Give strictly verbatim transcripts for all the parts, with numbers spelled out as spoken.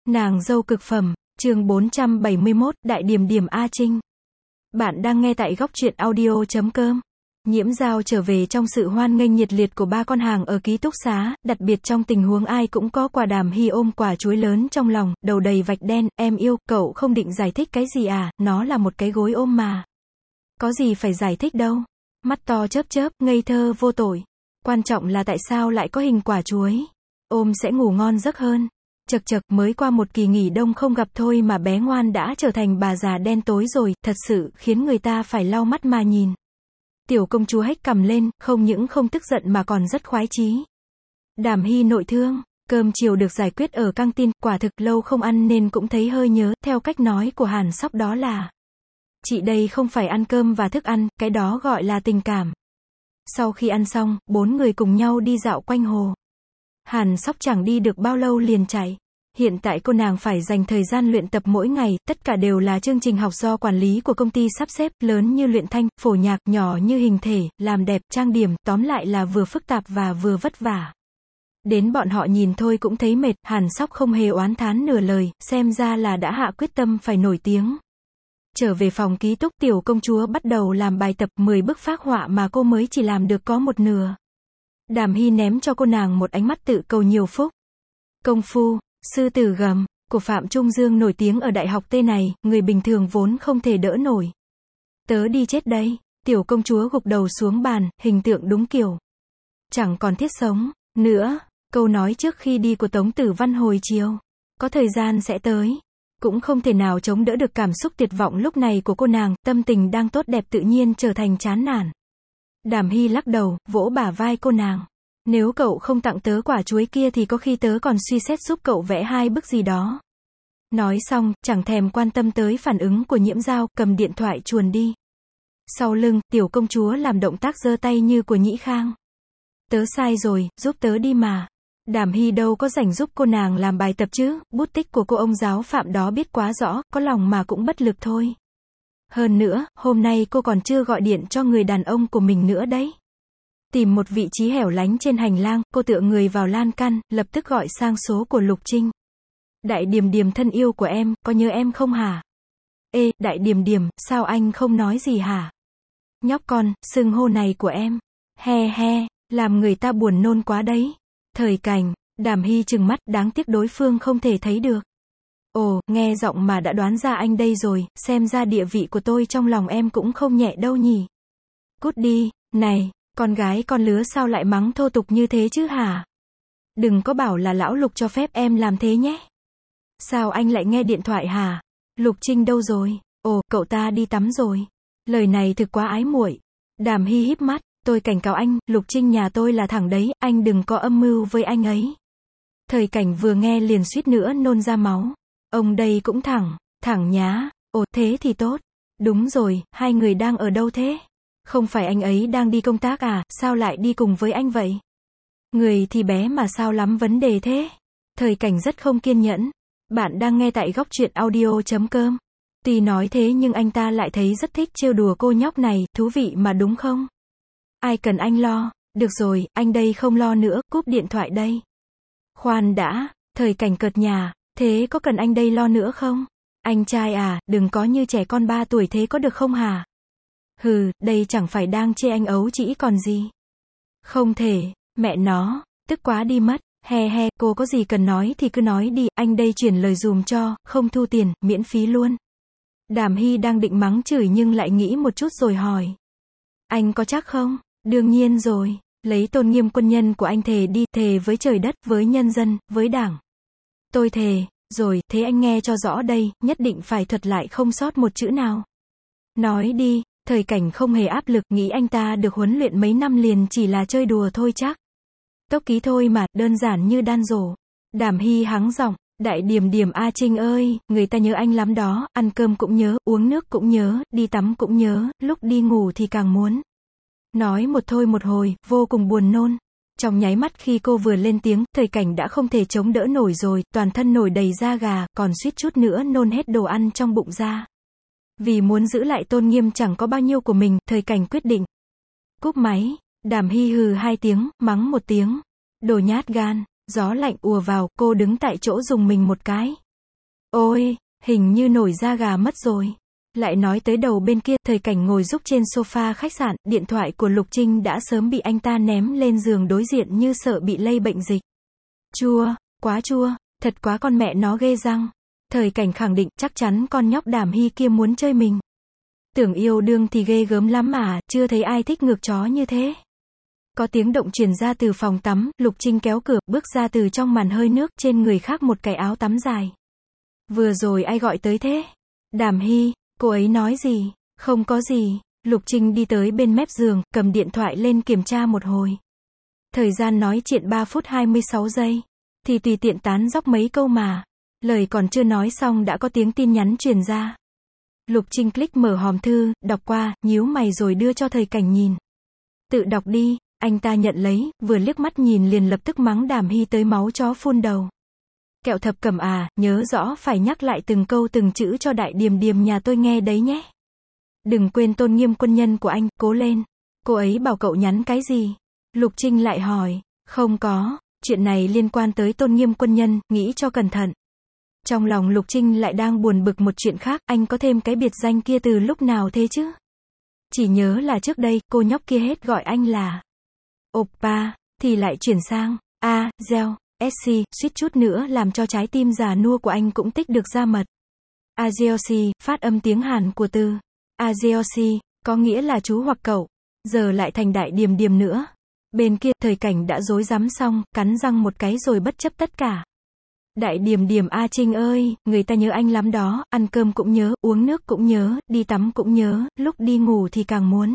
Nàng dâu cực phẩm, chương bốn trăm bảy mươi mốt, Đại Điềm Điềm A Trinh. Bạn đang nghe tại góc truyện audio chấm com. Nhiễm Dao trở về trong sự hoan nghênh nhiệt liệt của ba con hàng ở ký túc xá, đặc biệt trong tình huống ai cũng có quà. Đàm Hy ôm quả chuối lớn trong lòng, đầu đầy vạch đen, em yêu, cậu không định giải thích cái gì à, nó là một cái gối ôm mà. Có gì phải giải thích đâu. Mắt to chớp chớp, ngây thơ vô tội. Quan trọng là tại sao lại có hình quả chuối. Ôm sẽ ngủ ngon giấc hơn. Chật chật, mới qua một kỳ nghỉ đông không gặp thôi mà bé ngoan đã trở thành bà già đen tối rồi, thật sự khiến người ta phải lau mắt mà nhìn. Tiểu công chúa hếch cằm lên, không những không tức giận mà còn rất khoái chí. Đàm Hy nội thương, cơm chiều được giải quyết ở căng tin, quả thực lâu không ăn nên cũng thấy hơi nhớ, theo cách nói của Hàn Sóc đó là: chị đây không phải ăn cơm và thức ăn, cái đó gọi là tình cảm. Sau khi ăn xong, bốn người cùng nhau đi dạo quanh hồ. Hàn Sóc chẳng đi được bao lâu liền chạy. Hiện tại cô nàng phải dành thời gian luyện tập mỗi ngày, tất cả đều là chương trình học do quản lý của công ty sắp xếp, lớn như luyện thanh, phổ nhạc, nhỏ như hình thể, làm đẹp, trang điểm, tóm lại là vừa phức tạp và vừa vất vả. Đến bọn họ nhìn thôi cũng thấy mệt, Hàn Sóc không hề oán thán nửa lời, xem ra là đã hạ quyết tâm phải nổi tiếng. Trở về phòng ký túc, tiểu công chúa bắt đầu làm bài tập, mười bức phác họa mà cô mới chỉ làm được có một nửa. Đàm Hy ném cho cô nàng một ánh mắt tự cầu nhiều phúc. Công phu, sư tử gầm, của Phạm Trung Dương nổi tiếng ở đại học T này, người bình thường vốn không thể đỡ nổi. Tớ đi chết đây, tiểu công chúa gục đầu xuống bàn, hình tượng đúng kiểu. Chẳng còn thiết sống, nữa, câu nói trước khi đi của Tống Tử Văn hồi chiều. Có thời gian sẽ tới. Cũng không thể nào chống đỡ được cảm xúc tuyệt vọng lúc này của cô nàng, tâm tình đang tốt đẹp tự nhiên trở thành chán nản. Đàm Hy lắc đầu, vỗ bả vai cô nàng. Nếu cậu không tặng tớ quả chuối kia thì có khi tớ còn suy xét giúp cậu vẽ hai bức gì đó. Nói xong, chẳng thèm quan tâm tới phản ứng của Nhiễm Dao, cầm điện thoại chuồn đi. Sau lưng, tiểu công chúa làm động tác giơ tay như của Nhĩ Khang. Tớ sai rồi, giúp tớ đi mà. Đàm Hy đâu có rảnh giúp cô nàng làm bài tập chứ, bút tích của cô ông giáo Phạm đó biết quá rõ, có lòng mà cũng bất lực thôi. Hơn nữa, hôm nay cô còn chưa gọi điện cho người đàn ông của mình nữa đấy. Tìm một vị trí hẻo lánh trên hành lang, cô tựa người vào lan can, lập tức gọi sang số của Lục Trinh. Đại Điềm Điềm thân yêu của em, có nhớ em không hả? Ê, Đại Điềm Điềm, sao anh không nói gì hả? Nhóc con, xưng hô này của em. He he, làm người ta buồn nôn quá đấy. Thời cảnh, Đàm Hy trừng mắt, đáng tiếc đối phương không thể thấy được. Ồ, nghe giọng mà đã đoán ra anh đây rồi, xem ra địa vị của tôi trong lòng em cũng không nhẹ đâu nhỉ. Cút đi, này, con gái con lứa sao lại mắng thô tục như thế chứ hả? Đừng có bảo là lão Lục cho phép em làm thế nhé. Sao anh lại nghe điện thoại hả? Lục Trinh đâu rồi? Ồ, cậu ta đi tắm rồi. Lời này thực quá ái muội. Đàm Hy híp mắt, tôi cảnh cáo anh, Lục Trinh nhà tôi là thẳng đấy, anh đừng có âm mưu với anh ấy. Thời cảnh vừa nghe liền suýt nữa nôn ra máu. Ông đây cũng thẳng, thẳng nhá. Ồ, thế thì tốt. Đúng rồi, hai người đang ở đâu thế? Không phải anh ấy đang đi công tác à, sao lại đi cùng với anh vậy? Người thì bé mà sao lắm vấn đề thế? Thời cảnh rất không kiên nhẫn. Bạn đang nghe tại góc truyện audio chấm com. Tuy nói thế nhưng anh ta lại thấy rất thích trêu đùa cô nhóc này, thú vị mà đúng không? Ai cần anh lo, được rồi, anh đây không lo nữa, cúp điện thoại đây. Khoan đã, thời cảnh cợt nhà, thế có cần anh đây lo nữa không? Anh trai à, đừng có như trẻ con ba tuổi thế có được không hả? Hừ, đây chẳng phải đang chê anh ấu trĩ còn gì. Không thể, mẹ nó, tức quá đi mất, he he, cô có gì cần nói thì cứ nói đi, anh đây chuyển lời dùm cho, không thu tiền, miễn phí luôn. Đàm Hy đang định mắng chửi nhưng lại nghĩ một chút rồi hỏi. Anh có chắc không? Đương nhiên rồi, lấy tôn nghiêm quân nhân của anh thề đi, thề với trời đất, với nhân dân, với đảng. Tôi thề, rồi, thế anh nghe cho rõ đây, nhất định phải thuật lại không sót một chữ nào. Nói đi. Thời cảnh không hề áp lực, nghĩ anh ta được huấn luyện mấy năm liền chỉ là chơi đùa thôi chắc. Tốc ký thôi mà, đơn giản như đan rổ. Đàm Hy hắng giọng, Đại Điềm Điềm A Trinh ơi, người ta nhớ anh lắm đó, ăn cơm cũng nhớ, uống nước cũng nhớ, đi tắm cũng nhớ, lúc đi ngủ thì càng muốn. Nói một thôi một hồi, vô cùng buồn nôn. Trong nháy mắt khi cô vừa lên tiếng, thời cảnh đã không thể chống đỡ nổi rồi, toàn thân nổi đầy da gà, còn suýt chút nữa nôn hết đồ ăn trong bụng ra. Vì muốn giữ lại tôn nghiêm chẳng có bao nhiêu của mình, thời cảnh quyết định. Cúp máy, Đàm Hy hừ hai tiếng, mắng một tiếng. Đồ nhát gan, gió lạnh ùa vào, cô đứng tại chỗ dùng mình một cái. Ôi, hình như nổi da gà mất rồi. Lại nói tới đầu bên kia, Thời Cảnh ngồi rúc trên sofa khách sạn, điện thoại của Lục Trinh đã sớm bị anh ta ném lên giường đối diện như sợ bị lây bệnh dịch. Chua, quá chua, thật quá con mẹ nó ghê răng. Thời Cảnh khẳng định chắc chắn con nhóc Đàm Hy kia muốn chơi mình. Tưởng yêu đương thì ghê gớm lắm mà, chưa thấy ai thích ngược chó như thế. Có tiếng động truyền ra từ phòng tắm, Lục Trinh kéo cửa, bước ra từ trong màn hơi nước, trên người khác một cái áo tắm dài. Vừa rồi ai gọi tới thế? Đàm Hy, cô ấy nói gì? Không có gì. Lục Trinh đi tới bên mép giường, cầm điện thoại lên kiểm tra một hồi. Thời gian nói chuyện ba phút hai mươi sáu giây. Thì tùy tiện tán dóc mấy câu mà. Lời còn chưa nói xong đã có tiếng tin nhắn truyền ra. Lục Trinh click mở hòm thư, đọc qua, nhíu mày rồi đưa cho Thời Cảnh nhìn. Tự đọc đi, anh ta nhận lấy, vừa liếc mắt nhìn liền lập tức mắng Đàm Hy tới máu chó phun đầu. Kẹo thập cẩm à, nhớ rõ phải nhắc lại từng câu từng chữ cho đại điềm điềm nhà tôi nghe đấy nhé. Đừng quên tôn nghiêm quân nhân của anh, cố lên. Cô ấy bảo cậu nhắn cái gì? Lục Trinh lại hỏi, không có, chuyện này liên quan tới tôn nghiêm quân nhân, nghĩ cho cẩn thận. Trong lòng Lục Trinh lại đang buồn bực một chuyện khác, anh có thêm cái biệt danh kia từ lúc nào thế chứ? Chỉ nhớ là trước đây, cô nhóc kia hết gọi anh là Oppa, thì lại chuyển sang, A, Gel, Essie, suýt chút nữa làm cho trái tim già nua của anh cũng tích được ra mật. Ajeosi, phát âm tiếng Hàn của từ Ajeosi, có nghĩa là chú hoặc cậu, giờ lại thành đại điềm điềm nữa. Bên kia, Thời Cảnh đã rối rắm xong, cắn răng một cái rồi bất chấp tất cả. Đại điềm điềm A Trinh ơi, người ta nhớ anh lắm đó, ăn cơm cũng nhớ, uống nước cũng nhớ, đi tắm cũng nhớ, lúc đi ngủ thì càng muốn.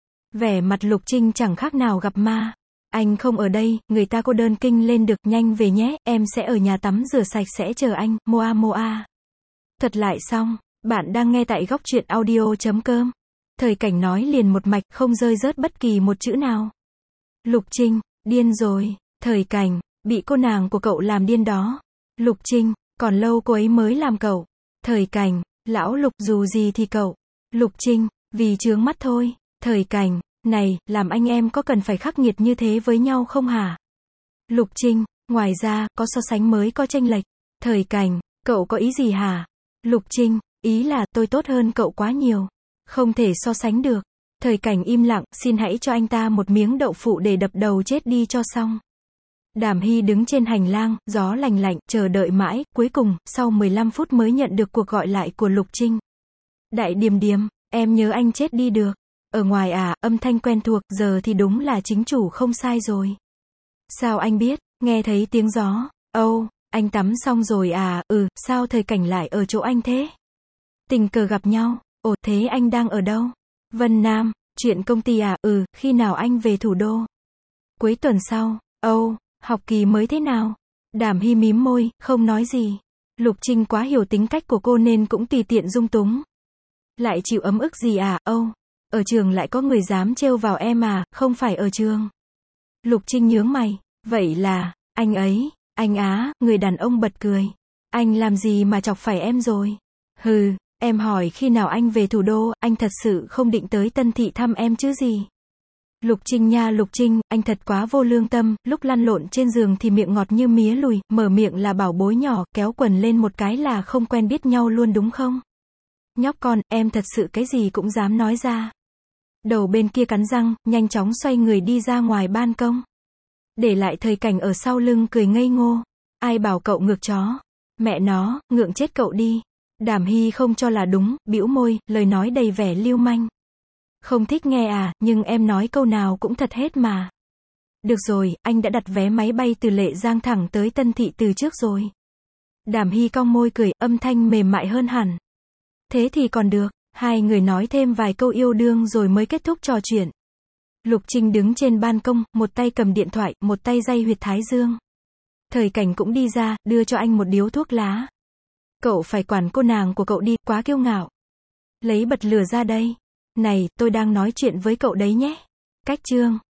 Vẻ mặt Lục Trinh chẳng khác nào gặp ma. Anh không ở đây, người ta cô đơn kinh lên được, nhanh về nhé, em sẽ ở nhà tắm rửa sạch sẽ chờ anh, moa moa. Thật lại xong, bạn đang nghe tại góc truyện audio chấm com. Thời Cảnh nói liền một mạch, không rơi rớt bất kỳ một chữ nào. Lục Trinh, điên rồi. Thời Cảnh, bị cô nàng của cậu làm điên đó. Lục Trinh, còn lâu cô ấy mới làm cậu. Thời Cảnh, lão Lục, dù gì thì cậu. Lục Trinh, vì chướng mắt thôi. Thời Cảnh, này, làm anh em có cần phải khắc nghiệt như thế với nhau không hả? Lục Trinh, ngoài ra, có so sánh mới có chênh lệch. Thời Cảnh, cậu có ý gì hả? Lục Trinh, ý là tôi tốt hơn cậu quá nhiều. Không thể so sánh được. Thời Cảnh im lặng, xin hãy cho anh ta một miếng đậu phụ để đập đầu chết đi cho xong. Đàm Hy đứng trên hành lang, gió lành lạnh, chờ đợi mãi, cuối cùng, sau mười lăm phút mới nhận được cuộc gọi lại của Lục Trinh. Đại điềm điềm, em nhớ anh chết đi được. Ở ngoài à, âm thanh quen thuộc, giờ thì đúng là chính chủ không sai rồi. Sao anh biết, nghe thấy tiếng gió, âu, oh, anh tắm xong rồi à, ừ, sao Thời Cảnh lại ở chỗ anh thế? Tình cờ gặp nhau, ồ, thế anh đang ở đâu? Vân Nam, chuyện công ty à, ừ, khi nào anh về thủ đô? Cuối tuần sau, âu, oh, học kỳ mới thế nào? Đàm Hy mím môi, không nói gì. Lục Trinh quá hiểu tính cách của cô nên cũng tùy tiện dung túng. Lại chịu ấm ức gì à, âu, oh, ở trường lại có người dám trêu vào em à, không phải ở trường. Lục Trinh nhướng mày, vậy là, anh ấy, anh á, người đàn ông bật cười. Anh làm gì mà chọc phải em rồi? Hừ, em hỏi khi nào anh về thủ đô, anh thật sự không định tới Tân Thị thăm em chứ gì? Lục Trinh nha Lục Trinh, anh thật quá vô lương tâm, lúc lăn lộn trên giường thì miệng ngọt như mía lùi, mở miệng là bảo bối nhỏ, kéo quần lên một cái là không quen biết nhau luôn đúng không? Nhóc con, em thật sự cái gì cũng dám nói ra. Đầu bên kia cắn răng, nhanh chóng xoay người đi ra ngoài ban công. Để lại Thời Cảnh ở sau lưng cười ngây ngô. Ai bảo cậu ngược chó? Mẹ nó, ngượng chết cậu đi. Đàm Hy không cho là đúng, bĩu môi, lời nói đầy vẻ lưu manh. Không thích nghe à, nhưng em nói câu nào cũng thật hết mà. Được rồi, anh đã đặt vé máy bay từ Lệ Giang thẳng tới Tân Thị từ trước rồi. Đàm Hy cong môi cười, âm thanh mềm mại hơn hẳn. Thế thì còn được, hai người nói thêm vài câu yêu đương rồi mới kết thúc trò chuyện. Lục Trinh đứng trên ban công, một tay cầm điện thoại, một tay day huyệt thái dương. Thời Cảnh cũng đi ra, đưa cho anh một điếu thuốc lá. Cậu phải quản cô nàng của cậu đi, quá kiêu ngạo. Lấy bật lửa ra đây. Này, tôi đang nói chuyện với cậu đấy nhé. Cách chương.